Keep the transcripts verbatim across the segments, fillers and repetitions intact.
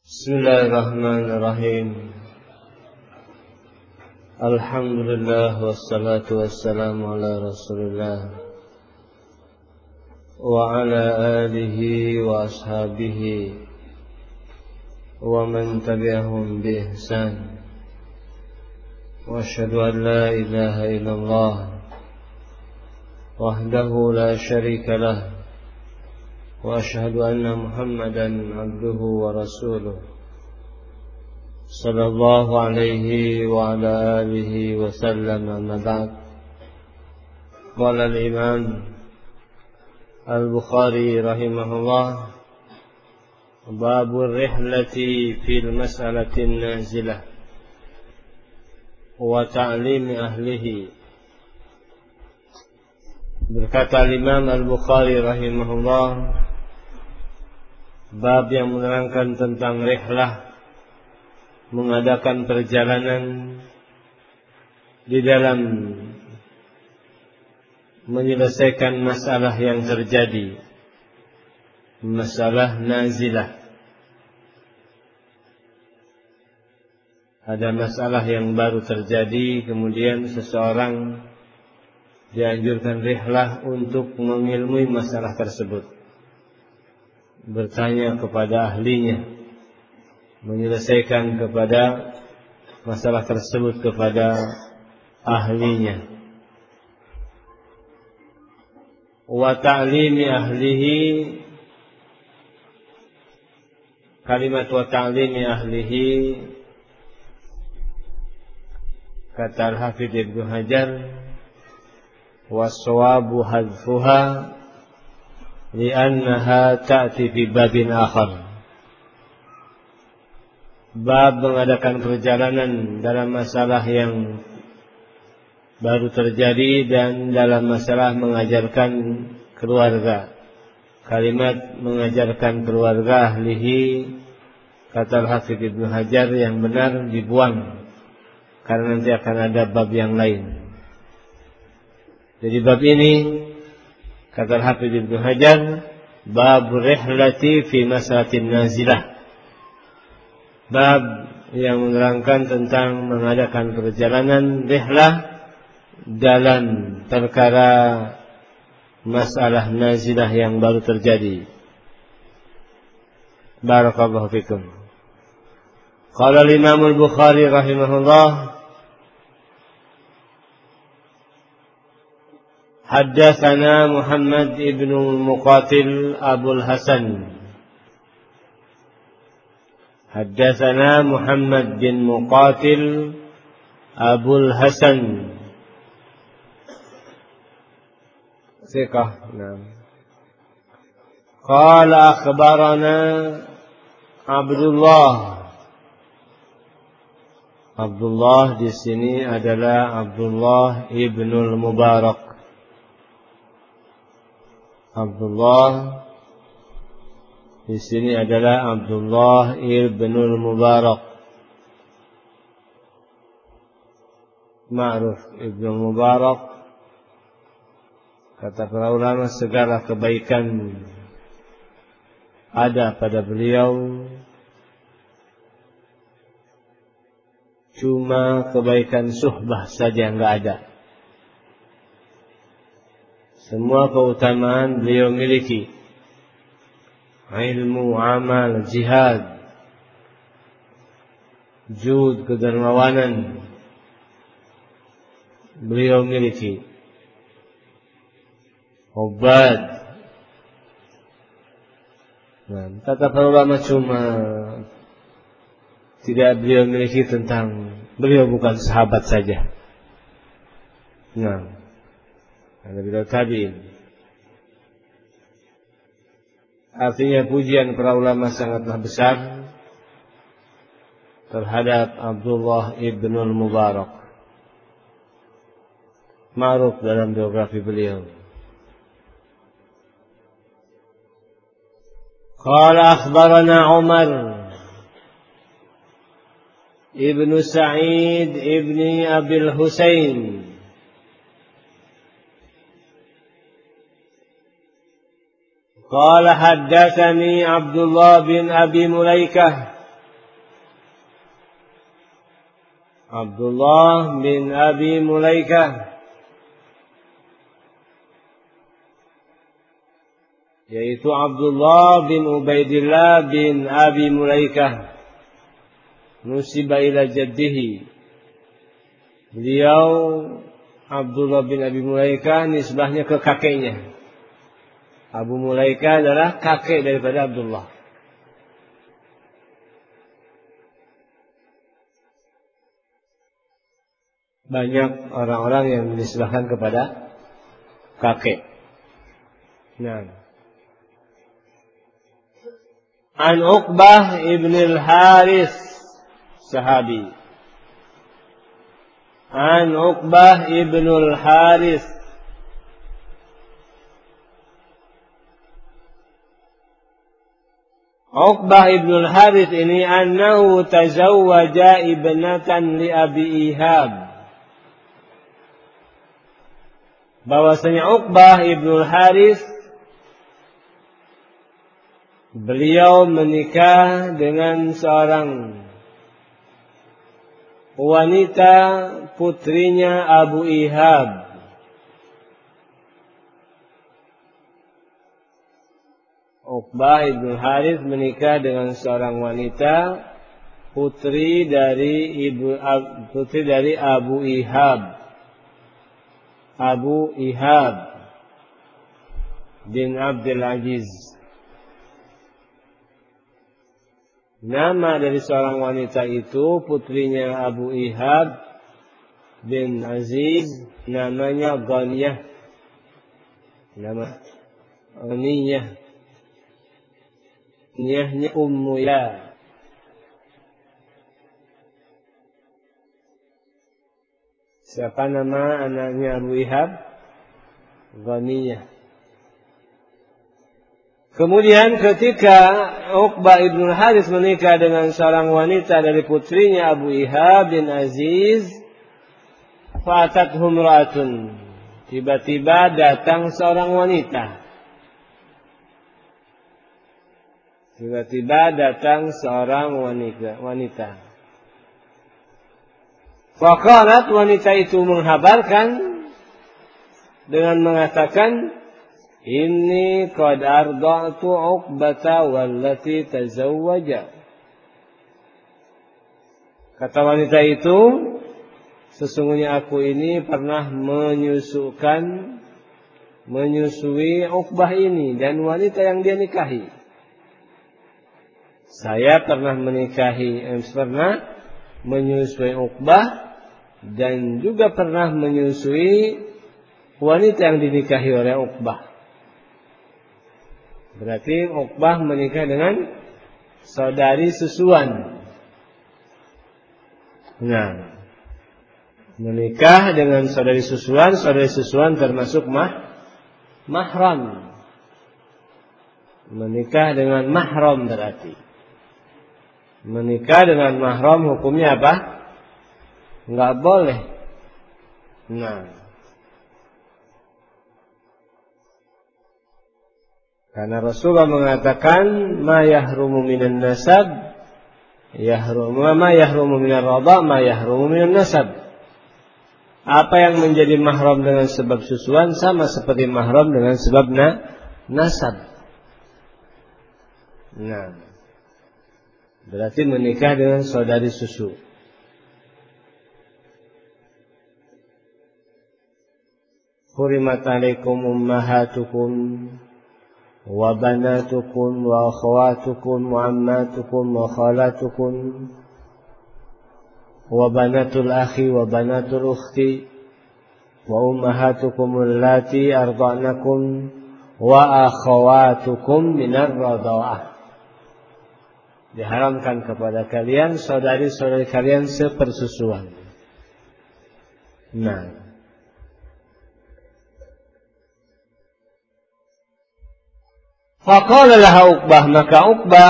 Bismillahirrahmanirrahim. Alhamdulillah wassalatu wassalamu ala Rasulillah wa ala alihi wa ashabihi wa man tabi'ahum bi ihsan. Wa asyhadu an la ilaha illallah wahdahu la syarika lah. وأشهد أن محمدا عبده ورسوله صلى الله عليه وعلى آله وسلم. أما بعد. قال الإمام البخاري رحمه الله: باب الرحلة في المسألة النازلة وتعليم أهله. Berkata Imam Al-Bukhari rahimahullah, bab yang menerangkan tentang rihlah, mengadakan perjalanan di dalam menyelesaikan masalah yang terjadi, masalah nazilah. Ada masalah yang baru terjadi, kemudian seseorang dianjurkan rihlah untuk mengilmui masalah tersebut, bertanya kepada ahlinya, menyelesaikan kepada masalah tersebut kepada ahlinya. Wa ta'limi ahlihi, kalimat wa ta'limi ahlihi, kata Al-Hafidz Ibnu Hajar, was-sawabu hadfuha li'annaha ta'ti fi babin akhar. Bab mengadakan perjalanan dalam masalah yang baru terjadi dan dalam masalah mengajarkan keluarga. Kalimat mengajarkan keluarga ahlihi, kata Al-Hafidz Ibnu Hajar, yang benar dibuang karena nanti akan ada bab yang lain. Jadi bab ini, kata Al-Hafidz Ibnu Hajar, bab rihlati fi masalatin nazilah, bab yang menerangkan tentang mengadakan perjalanan rihlah dalam perkara masalah nazilah yang baru terjadi. Barakallahu fikum. Qala al-Imam Al-Bukhari rahimahullah: Haddatsana Muhammad ibn Muqatil Abul Hasan. Haddatsana Muhammad bin Muqatil Abul Hasan. Thiqah. Naam. Qala akhbarana Abdullah. Abdullah di sini adalah Abdullah ibnul Mubarak. Abdullah di sini adalah Abdullah ibnul Mubarak, ma'ruf ibnul Mubarak. Kata para ulama, segala kebaikan ada pada beliau, cuma kebaikan suhbah saja enggak ada. Semua keutamaan beliau miliki, ilmu, amal, jihad, jud, kedermawanan, beliau miliki. Obat, nah, kata para ulama, cuma tidak beliau miliki tentang beliau bukan sahabat saja. Nah, ada beliau tabi'in. Artinya pujian para ulama sangatlah besar terhadap Abdullah ibnul Mubarak, ma'ruf dalam biografi beliau. Qala akhbarana Umar ibn Sa'id ibn Abil Husain. قال حدثني عبد الله بن أبي مليكة Abdullah bin Abi Mulaikah, yaitu Abdullah bin Ubaidillah bin Abi Mulaikah, nusiba ila jaddihi. Beliau Abdullah bin Abi Mulaikah nisbahnya ke kakeknya. Abu Mulaikah adalah kakek daripada Abdullah. Banyak orang-orang yang dinisbahkan kepada kakek. Nah, An Uqbah ibn al-Harith, sahabi. An Uqbah ibn al-Harith, Uqbah ibn al-Harith ini annahu tazawwaja ibnatan li Abi Ihab. Bahwasanya Uqbah ibn al-Harith beliau menikah dengan seorang wanita putrinya Abu Ihab. Uqbah ibn al-Harith menikah dengan seorang wanita putri dari ibu putri dari Abu Ihab. Abu Ihab bin Abdul Aziz. Nama dari seorang wanita itu putrinya Abu Ihab bin Aziz, namanya Ghaniyah. Nama Ghaniyah. Niyahnya Ummu Ya. Siapa nama anaknya Abu Ihab? Ghaniyah. Kemudian ketika Uqbah ibn Harith menikah dengan seorang wanita dari putrinya Abu Ihab bin Aziz, fa'atathum ra'atun. Tiba-tiba datang seorang wanita. Tiba-tiba datang seorang wanita. wanita. Faqalat, wanita itu menghabarkan dengan mengatakan, Inni qad arda'tu Uqbata wallati tazawwaja. Kata wanita itu, sesungguhnya aku ini pernah menyusukan, menyusui Uqbah ini dan wanita yang dia nikahi. Saya pernah menikahi, eh, pernah menyusui Uqbah dan juga pernah menyusui wanita yang dinikahi oleh Uqbah. Berarti Uqbah menikah dengan saudari susuan. Nah, menikah dengan saudari susuan, saudari susuan termasuk mah, mahram. Menikah dengan mahram berarti. Menikah dengan mahram hukumnya apa? Enggak boleh. Nah, karena Rasulullah mengatakan ma yahrumu minan nasab yahrumu ma yahrumu minar radha ma yahrumu minan nasab. Apa yang menjadi mahram dengan sebab susuan sama seperti mahram dengan sebab na, nasab. Nah, berarti menikah dengan saudari susu. Hurimat alaikum ummahatukum wa banatukum wa akhawatukum wa ammatukum wa khalatukum wa banatul akhi wa banatul ukhti wa ummahatukum allati arda'nakum wa akhawatukum minar radha'ah. Diharamkan kepada kalian saudari-saudari kalian sepersusuan. Nah, faqala laha Uqbah, maka Uqbah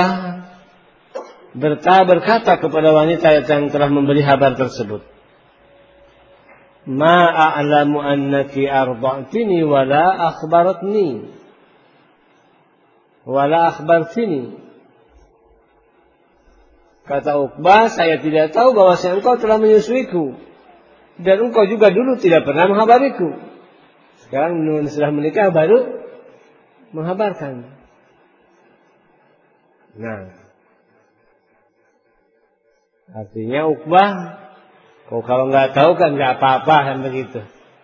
berkata kepada wanita yang telah memberi kabar tersebut, ma a'lamu annaki arda'tini wala akhbaratni wala akhbartini. Kata Uqbah, saya tidak tahu bahwa engkau telah menyusuiku. Dan engkau juga dulu tidak pernah menghabariku. Sekarang setelah menikah baru menghabarkan. Nah, artinya Uqbah, kau kalau nggak tahu kan nggak apa-apa kan begitu.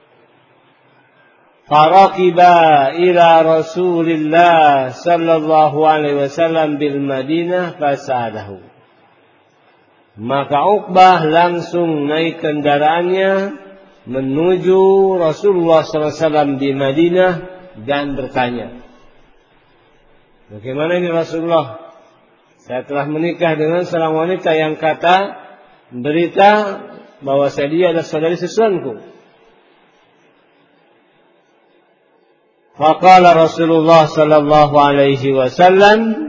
Faraqiba ila Rasulillah sallallahu alaihi wasallam bil Madinah fasadahu. Maka Uqbah langsung naik kendaraannya menuju Rasulullah sallallahu alaihi wasallam di Madinah dan bertanya, bagaimana ini Rasulullah? Saya telah menikah dengan seorang wanita yang kata berita bahwa saya dia adalah saudari susunku. Faqala Rasulullah sallallahu alaihi wasallam,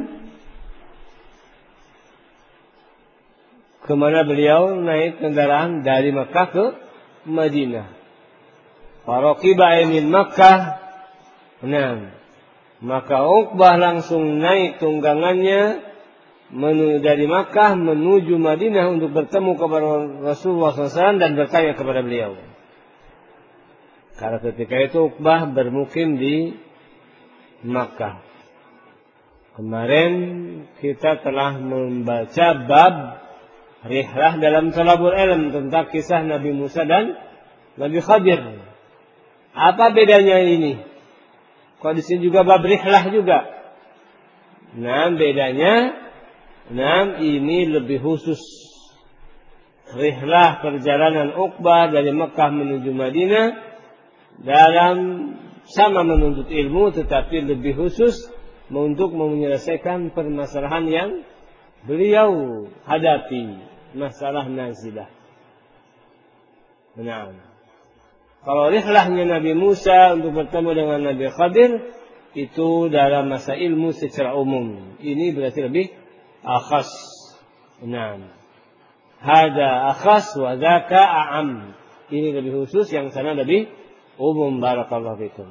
kemana beliau naik kendaraan dari Makkah ke Madinah. Faraqiba min Makkah. Nah, maka Uqbah langsung naik tunggangannya menuju dari Makkah menuju Madinah untuk bertemu kepada Rasulullah sallallahu alaihi wasallam dan bertanya kepada beliau. Karena ketika itu Uqbah bermukim di Makkah. Kemarin kita telah membaca bab rihlah dalam talabul ilm tentang kisah Nabi Musa dan Nabi Khadir. Apa bedanya ini? Kok di sini juga bab rihlah juga? Nah, bedanya, nah ini lebih khusus. Rihlah perjalanan Uqbah dari Mekah menuju Madinah dalam sama menuntut ilmu, tetapi lebih khusus untuk menyelesaikan permasalahan yang beliau hadapi, masalah nazilah. Nah, kalau rihlahnya Nabi Musa untuk bertemu dengan Nabi Khadir itu dalam masa ilmu secara umum. Ini berarti lebih akhas. Nah, hada akhas wa dzaka a'am. Ini lebih khusus, yang sana lebih umum. Barakallahu fikum.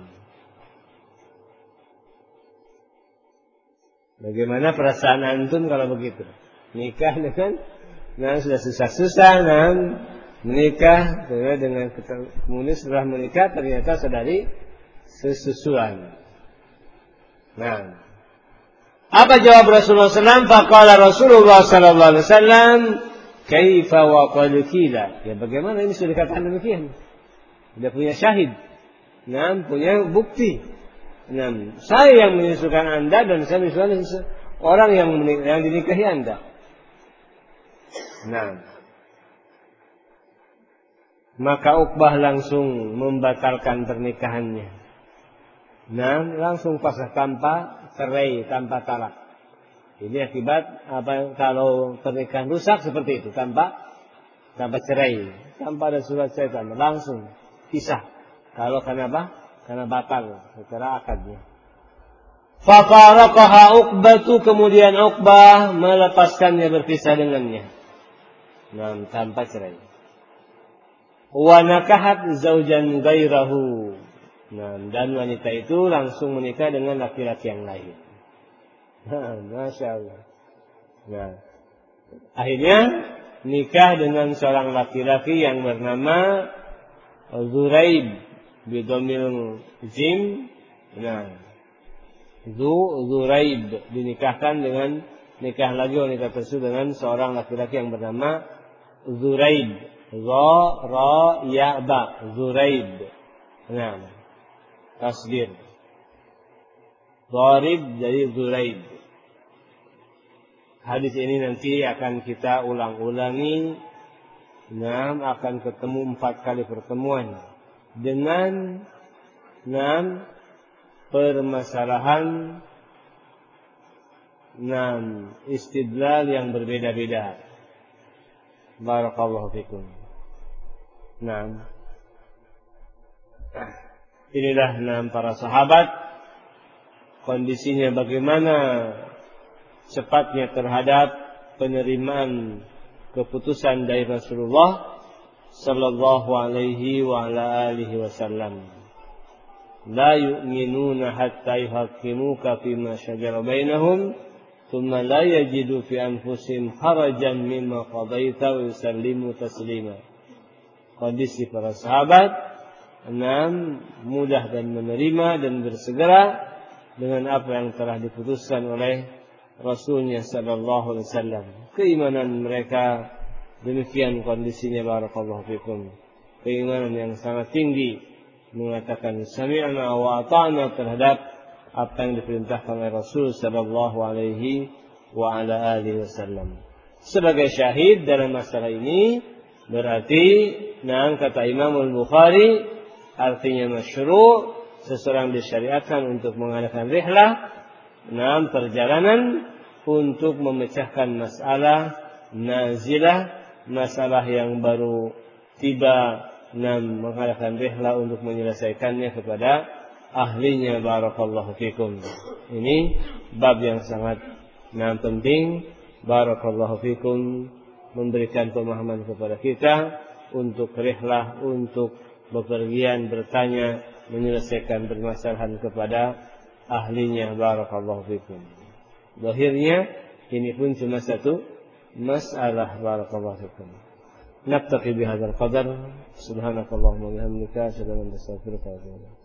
Bagaimana perasaan antum kalau begitu? Nikah dengan, nah sudah susah-susah, nah menikah dengan kemudian setelah menikah ternyata saudari sesusuan. Nah, apa jawab Rasulullah sallallahu alaihi wasallam? Faqala Rasulullah sallallahu alaihi wasallam, kaifa wa qad qila. Ya bagaimana ini sudah dikatakan demikian? Sudah punya syahid. Nah, punya bukti. Nah, saya yang menyusukan Anda dan saya menyusukan orang yang yang dinikahi Anda. Nah, maka Uqbah langsung membatalkan pernikahannya. Nah, langsung pasrah tanpa cerai, tanpa talak. Ini akibat apa? Kalau pernikahan rusak seperti itu, tanpa tanpa cerai, tanpa ada surat cerai, langsung pisah. Kalau kenapa? Karena batal secara akadnya. Fafaraqaha Uqbatu, kemudian Uqbah melepaskannya, berpisah dengannya. Nah, tanpa cerai. Wa nakahat zaujan ghairahu. Nah, dan wanita itu langsung menikah dengan laki-laki yang lain. Nah, Masya Allah. Nah, akhirnya nikah dengan seorang laki-laki yang bernama Zuraib bidomil jim. Nah, Zuraib dinikahkan dengan nikah lagi wanita tersebut dengan seorang laki-laki yang bernama Zuraib. Za ra ya ba, Zuraib. Nah, tasdir. Zarib jadi Zuraib. Hadis ini nanti akan kita ulang-ulangi. Nah, akan ketemu empat kali pertemuan dengan enam permasalahan, enam istidlal yang berbeda-beda. Barakallahu fikum. Nah, inilah enam para sahabat, kondisinya bagaimana cepatnya terhadap penerimaan keputusan dari Rasulullah sallallahu alaihi wa ala alihi wasallam. La yu'minuna hatta yuhaqqimuka fima shajara bainahum thumma la yajidu fi anfusihim harajan mimma qadaita wa yusallimu taslima. Kondisi para sahabat enam mudah dan menerima dan bersegera dengan apa yang telah diputuskan oleh Rasulnya sallallahu alaihi wasallam. Keimanan mereka demikian kondisinya, barakallahu fikum. Keimanan yang sangat tinggi, mengatakan sami'na wa ata'na terhadap apa yang diperintahkan oleh Rasul sallallahu alaihi wa ala alihi wasallam. Sebagai syahid dalam masalah ini berarti, nah kata Imam Al-Bukhari, artinya masyru', seseorang disyariatkan untuk mengadakan rihlah, nah perjalanan untuk memecahkan masalah nazilah, masalah yang baru tiba, nah mengadakan rihlah untuk menyelesaikannya kepada ahlinya, barakallahu fikum. Ini bab yang sangat nah penting, barakallahu fikum, memberikan pemahaman kepada kita untuk rihlah, untuk bepergian, bertanya, menyelesaikan permasalahan kepada ahlinya, barakallahu fikum. Akhirnya ini pun cuma satu masalah, barakallahu fikum. Naktafi bihadzal qadar. Subhanakallahumma wa bihamdika, asyhadu an la ilaha illa anta, astaghfiruka wa atubu ilaik.